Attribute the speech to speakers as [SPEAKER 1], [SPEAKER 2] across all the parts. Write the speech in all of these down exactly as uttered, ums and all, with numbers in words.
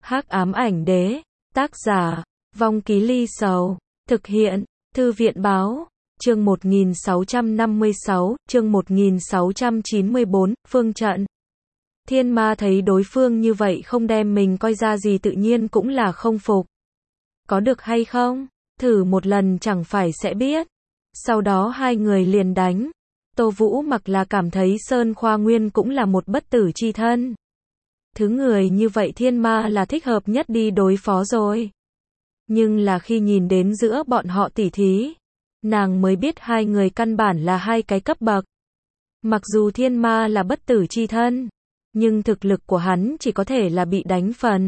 [SPEAKER 1] Hắc ám ảnh đế, tác giả, Vong Ký Ly Sầu, thực hiện, Thư viện báo, chương một nghìn sáu trăm năm mươi sáu, chương một nghìn sáu trăm chín mươi bốn, phương trận. Thiên ma thấy đối phương như vậy không đem mình coi ra gì tự nhiên cũng là không phục. Có được hay không? Thử một lần chẳng phải sẽ biết. Sau đó hai người liền đánh. Tô Vũ Mặc là cảm thấy Sơn Khoa Nguyên cũng là một bất tử chi thân. Thứ người như vậy thiên ma là thích hợp nhất đi đối phó rồi. Nhưng là khi nhìn đến giữa bọn họ tỉ thí, nàng mới biết hai người căn bản là hai cái cấp bậc. Mặc dù thiên ma là bất tử chi thân, nhưng thực lực của hắn chỉ có thể là bị đánh phần.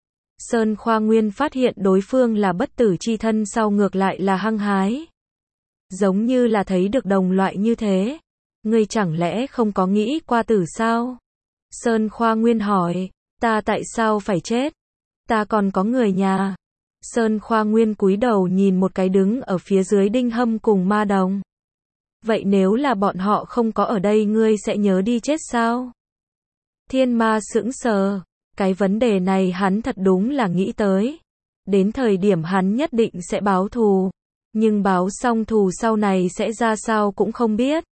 [SPEAKER 1] Sơn Khoa Nguyên phát hiện đối phương là bất tử chi thân sau ngược lại là hăng hái. Giống như là thấy được đồng loại như thế. Ngươi chẳng lẽ không có nghĩ qua tử sao? Sơn Khoa Nguyên hỏi, ta tại sao phải chết? Ta còn có người nhà. Sơn Khoa Nguyên cúi đầu nhìn một cái đứng ở phía dưới Đinh Hâm cùng Ma Đồng. Vậy nếu là bọn họ không có ở đây ngươi sẽ nhớ đi chết sao? Thiên ma sững sờ. Cái vấn đề này hắn thật đúng là nghĩ tới. Đến thời điểm hắn nhất định sẽ báo thù. Nhưng báo xong thù sau này sẽ ra sao cũng không biết.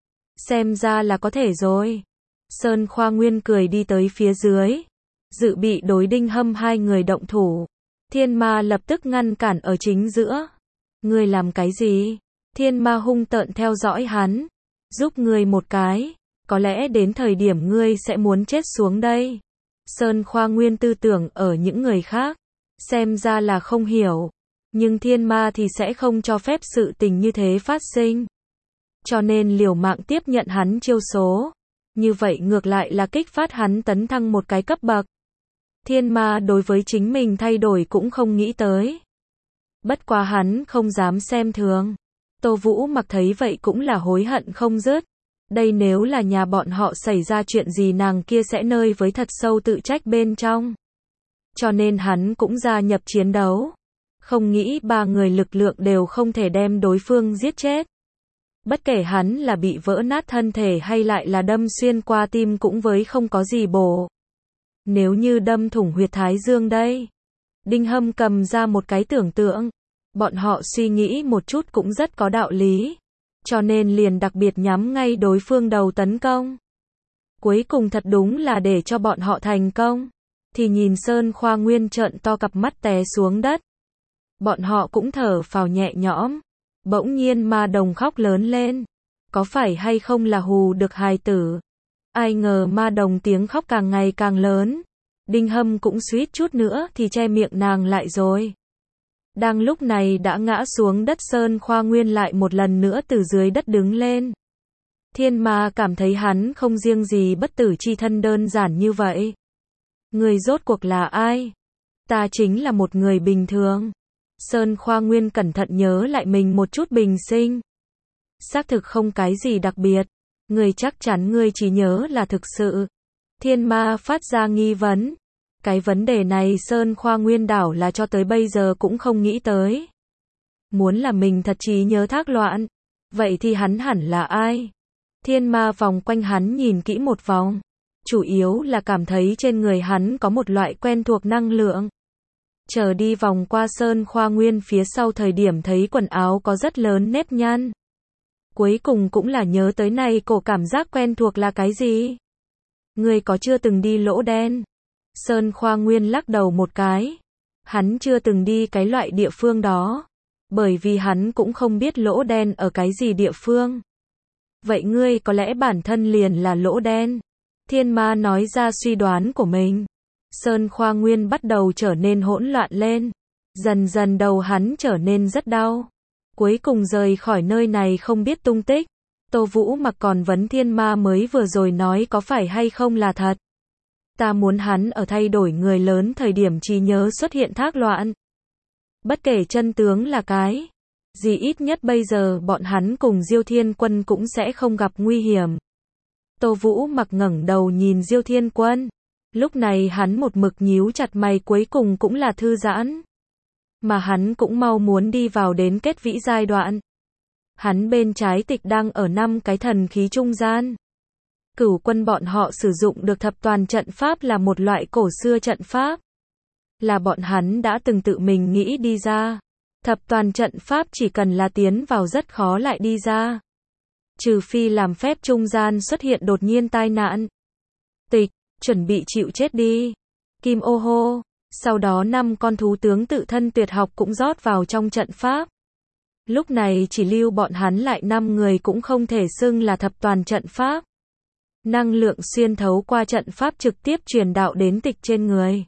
[SPEAKER 1] Xem ra là có thể rồi. Sơn Khoa Nguyên cười đi tới phía dưới. Dự bị đối Đinh Hâm hai người động thủ. Thiên ma lập tức ngăn cản ở chính giữa. Ngươi làm cái gì? Thiên ma hung tợn theo dõi hắn. Giúp ngươi một cái. Có lẽ đến thời điểm ngươi sẽ muốn chết xuống đây. Sơn Khoa Nguyên tư tưởng ở những người khác. Xem ra là không hiểu. Nhưng thiên ma thì sẽ không cho phép sự tình như thế phát sinh. Cho nên liều mạng tiếp nhận hắn chiêu số. Như vậy ngược lại là kích phát hắn tấn thăng một cái cấp bậc. Thiên ma đối với chính mình thay đổi cũng không nghĩ tới. Bất quá hắn không dám xem thường. Tô Vũ Mặc thấy vậy cũng là hối hận không dứt. Đây nếu là nhà bọn họ xảy ra chuyện gì nàng kia sẽ nơi với thật sâu tự trách bên trong. Cho nên hắn cũng gia nhập chiến đấu. Không nghĩ ba người lực lượng đều không thể đem đối phương giết chết. Bất kể hắn là bị vỡ nát thân thể hay lại là đâm xuyên qua tim cũng với không có gì bổ. Nếu như đâm thủng huyệt thái dương đây. Đinh Hâm cầm ra một cái tưởng tượng. Bọn họ suy nghĩ một chút cũng rất có đạo lý. Cho nên liền đặc biệt nhắm ngay đối phương đầu tấn công. Cuối cùng thật đúng là để cho bọn họ thành công. Thì nhìn Sơn Khoa Nguyên trợn to cặp mắt té xuống đất. Bọn họ cũng thở phào nhẹ nhõm. Bỗng nhiên Ma Đồng khóc lớn lên. Có phải hay không là hù được hài tử? Ai ngờ Ma Đồng tiếng khóc càng ngày càng lớn. Đinh Hâm cũng suýt chút nữa thì che miệng nàng lại rồi. Đang lúc này đã ngã xuống đất Sơn Khoa Nguyên lại một lần nữa từ dưới đất đứng lên. Thiên ma cảm thấy hắn không riêng gì bất tử chi thân đơn giản như vậy. Người rốt cuộc là ai? Ta chính là một người bình thường. Sơn Khoa Nguyên cẩn thận nhớ lại mình một chút bình sinh. Xác thực không cái gì đặc biệt. Người chắc chắn ngươi chỉ nhớ là thực sự. Thiên ma phát ra nghi vấn. Cái vấn đề này Sơn Khoa Nguyên đảo là cho tới bây giờ cũng không nghĩ tới. Muốn là mình thật trí nhớ thác loạn. Vậy thì hắn hẳn là ai? Thiên ma vòng quanh hắn nhìn kỹ một vòng. Chủ yếu là cảm thấy trên người hắn có một loại quen thuộc năng lượng. Chờ đi vòng qua Sơn Khoa Nguyên phía sau thời điểm thấy quần áo có rất lớn nếp nhăn. Cuối cùng cũng là nhớ tới này cổ cảm giác quen thuộc là cái gì? Người có chưa từng đi lỗ đen? Sơn Khoa Nguyên lắc đầu một cái. Hắn chưa từng đi cái loại địa phương đó. Bởi vì hắn cũng không biết lỗ đen ở cái gì địa phương. Vậy ngươi có lẽ bản thân liền là lỗ đen? Thiên ma nói ra suy đoán của mình. Sơn Khoa Nguyên bắt đầu trở nên hỗn loạn lên. Dần dần đầu hắn trở nên rất đau. Cuối cùng rời khỏi nơi này không biết tung tích. Tô Vũ Mặc còn vấn thiên ma mới vừa rồi nói có phải hay không là thật. Ta muốn hắn ở thay đổi người lớn thời điểm trí nhớ xuất hiện thác loạn. Bất kể chân tướng là cái gì ít nhất bây giờ bọn hắn cùng Diêu Thiên Quân cũng sẽ không gặp nguy hiểm. Tô Vũ Mặc ngẩng đầu nhìn Diêu Thiên Quân. Lúc này hắn một mực nhíu chặt mày cuối cùng cũng là thư giãn. Mà hắn cũng mau muốn đi vào đến kết vĩ giai đoạn. Hắn bên trái tịch đang ở năm cái thần khí trung gian. Cửu quân bọn họ sử dụng được thập toàn trận pháp là một loại cổ xưa trận pháp. là bọn hắn đã từng tự mình nghĩ đi ra. Thập toàn trận pháp chỉ cần là tiến vào rất khó lại đi ra. Trừ phi làm phép trung gian xuất hiện đột nhiên tai nạn. Tịch, chuẩn bị chịu chết đi. Kim ô hô. Sau đó năm con thú tướng tự thân tuyệt học cũng rót vào trong trận pháp. Lúc này chỉ lưu bọn hắn lại năm người cũng không thể xưng là thập toàn trận pháp. Năng lượng xuyên thấu qua trận pháp trực tiếp truyền đạo đến tịch trên người.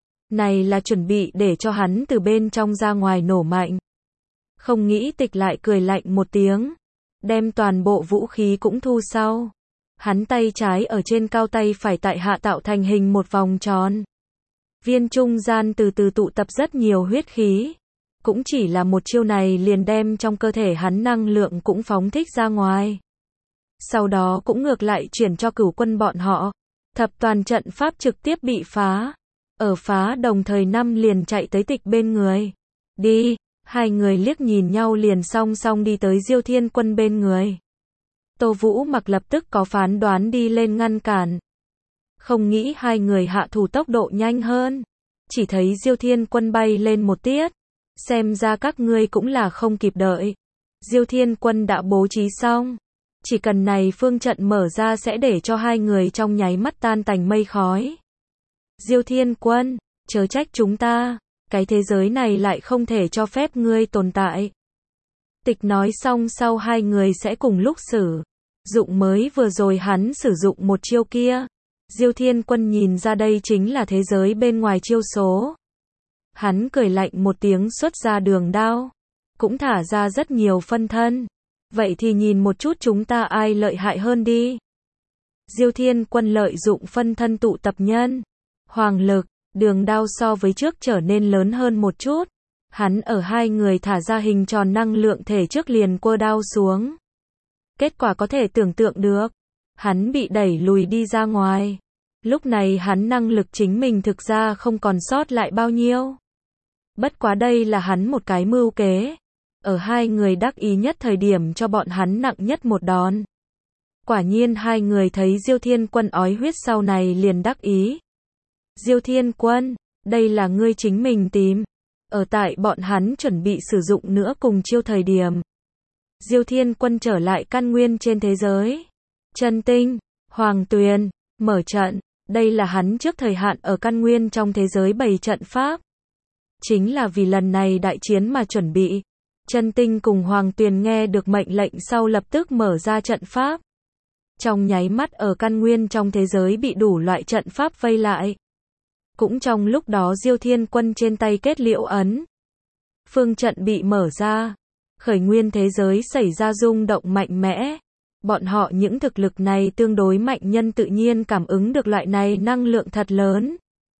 [SPEAKER 1] Này là chuẩn bị để cho hắn từ bên trong ra ngoài nổ mạnh. Không nghĩ tịch lại cười lạnh một tiếng. Đem toàn bộ vũ khí cũng thu sau. Hắn tay trái ở trên cao tay phải tại hạ tạo thành hình một vòng tròn. Viên trung gian từ từ tụ tập rất nhiều huyết khí. Cũng chỉ là một chiêu này liền đem trong cơ thể hắn năng lượng cũng phóng thích ra ngoài. Sau đó cũng ngược lại chuyển cho cửu quân bọn họ. Thập toàn trận pháp trực tiếp bị phá. Ở phá đồng thời năm liền chạy tới tịch bên người. Đi, hai người liếc nhìn nhau liền song song đi tới Diêu Thiên Quân bên người. Tô Vũ Mặc lập tức có phán đoán đi lên ngăn cản. Không nghĩ hai người hạ thủ tốc độ nhanh hơn. Chỉ thấy Diêu Thiên Quân bay lên một tiết. Xem ra các ngươi cũng là không kịp đợi. Diêu Thiên Quân đã bố trí xong. Chỉ cần này phương trận mở ra sẽ để cho hai người trong nháy mắt tan tành mây khói. Diêu Thiên Quân, chớ trách chúng ta. Cái thế giới này lại không thể cho phép ngươi tồn tại. Tịch nói xong sau hai người sẽ cùng lúc sử dụng mới vừa rồi hắn sử dụng một chiêu kia. Diêu Thiên Quân nhìn ra đây chính là thế giới bên ngoài chiêu số. Hắn cười lạnh một tiếng xuất ra đường đao. Cũng thả ra rất nhiều phân thân. Vậy thì nhìn một chút chúng ta ai lợi hại hơn đi. Diêu Thiên Quân lợi dụng phân thân tụ tập nhân. Hoàng lực, đường đao so với trước trở nên lớn hơn một chút. Hắn ở hai người thả ra hình tròn năng lượng thể trước liền quơ đao xuống. Kết quả có thể tưởng tượng được. Hắn bị đẩy lùi đi ra ngoài. Lúc này hắn năng lực chính mình thực ra không còn sót lại bao nhiêu. Bất quá đây là hắn một cái mưu kế. Ở hai người đắc ý nhất thời điểm cho bọn hắn nặng nhất một đòn. Quả nhiên hai người thấy Diêu Thiên Quân ói huyết sau này liền đắc ý. Diêu Thiên Quân, đây là ngươi chính mình tìm. Ở tại bọn hắn chuẩn bị sử dụng nữa cùng chiêu thời điểm. Diêu Thiên Quân trở lại căn nguyên trên thế giới. Chân tinh, Hoàng Tuyền, mở trận. Đây là hắn trước thời hạn ở căn nguyên trong thế giới bày trận pháp. Chính là vì lần này đại chiến mà chuẩn bị. Chân tinh cùng Hoàng Tuyền nghe được mệnh lệnh sau lập tức mở ra trận pháp. Trong nháy mắt ở căn nguyên trong thế giới bị đủ loại trận pháp vây lại. Cũng trong lúc đó Diêu Thiên Quân trên tay kết liễu ấn. Phương trận bị mở ra. Khởi nguyên thế giới xảy ra rung động mạnh mẽ. Bọn họ những thực lực này tương đối mạnh nhân tự nhiên cảm ứng được loại này năng lượng thật lớn.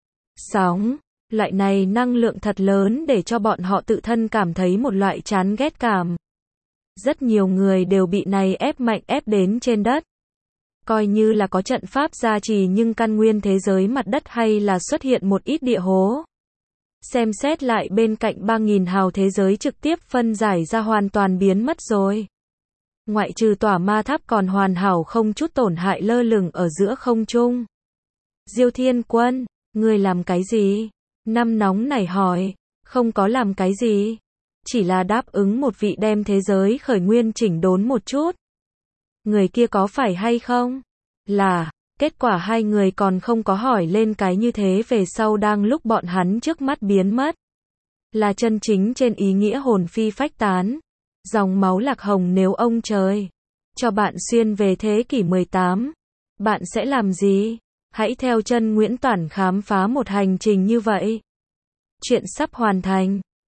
[SPEAKER 1] Sóng, loại này năng lượng thật lớn để cho bọn họ tự thân cảm thấy một loại chán ghét cảm. Rất nhiều người đều bị này ép mạnh ép đến trên đất. Coi như là có trận pháp gia trì nhưng căn nguyên thế giới mặt đất hay là xuất hiện một ít địa hố. Xem xét lại bên cạnh ba nghìn hào thế giới trực tiếp phân giải ra hoàn toàn biến mất rồi. Ngoại trừ tỏa ma tháp còn hoàn hảo không chút tổn hại lơ lửng ở giữa không trung. Diêu Thiên Quân, ngươi làm cái gì? Năm nóng nảy hỏi, không có làm cái gì. Chỉ là đáp ứng một vị đem thế giới khởi nguyên chỉnh đốn một chút. Người kia có phải hay không? Là, kết quả hai người còn không có hỏi lên cái như thế về sau đang lúc bọn hắn trước mắt biến mất. Là chân chính trên ý nghĩa hồn phi phách tán. Dòng máu lạc hồng nếu ông trời cho bạn xuyên về thế kỷ mười tám, bạn sẽ làm gì? Hãy theo chân Nguyễn Toản khám phá một hành trình như vậy. Chuyện sắp hoàn thành.